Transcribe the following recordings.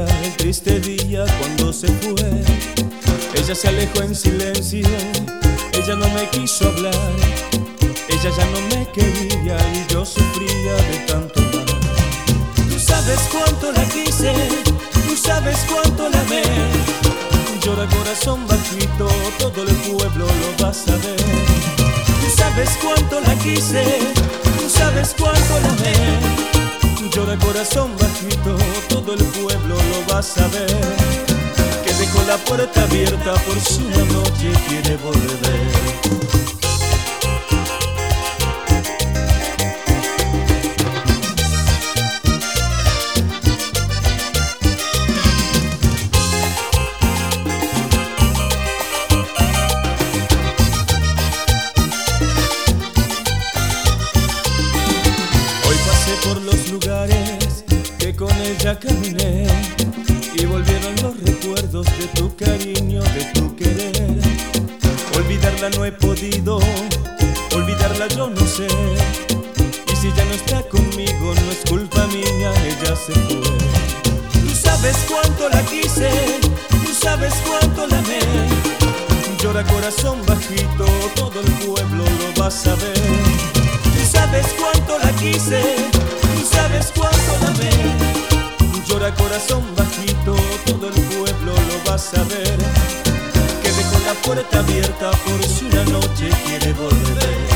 recuerda el triste día cuando se fue. Ella se alejó en silencio, ella no me quiso hablar. Ella ya no me quería y yo sufría de tanto mal. Tú sabes cuánto la quise, tú sabes cuánto la amé. Llora corazón bajito, todo el pueblo lo va a saber. Tú sabes cuánto la quise, tú sabes cuánto la amé. Llora corazón bajito, todo el pueblo lo va a saber. Que dejó la puerta abierta por si una noche quiere volver. Por los lugares que con ella caminé y volvieron los recuerdos de tu cariño, de tu querer. Olvidarla no he podido, olvidarla yo no sé. Y si ya no está conmigo no es culpa mía, ella se fue. Tú sabes cuánto la quise, tú sabes cuánto la amé. Llora corazón bajito, todo el pueblo lo va a saber. Tú sabes cuánto la quise, tú sabes cuánto la amé. Llora corazón bajito, todo el pueblo lo va a saber. Que dejó la puerta abierta por si una noche quiere volver.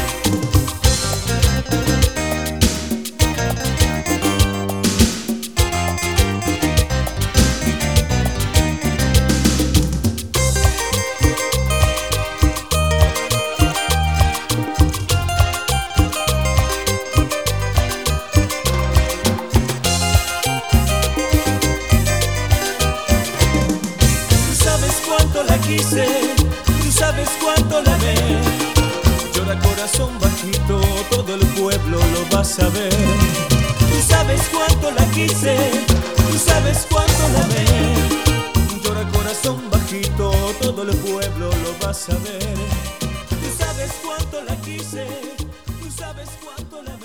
Tú sabes cuánto la amé. Llora corazón bajito, todo el pueblo lo va a saber. Tú sabes cuánto la quise, tú sabes cuánto la amé. Llora corazón bajito, todo el pueblo lo va a saber. Tú sabes cuánto la quise, tú sabes cuánto la amé.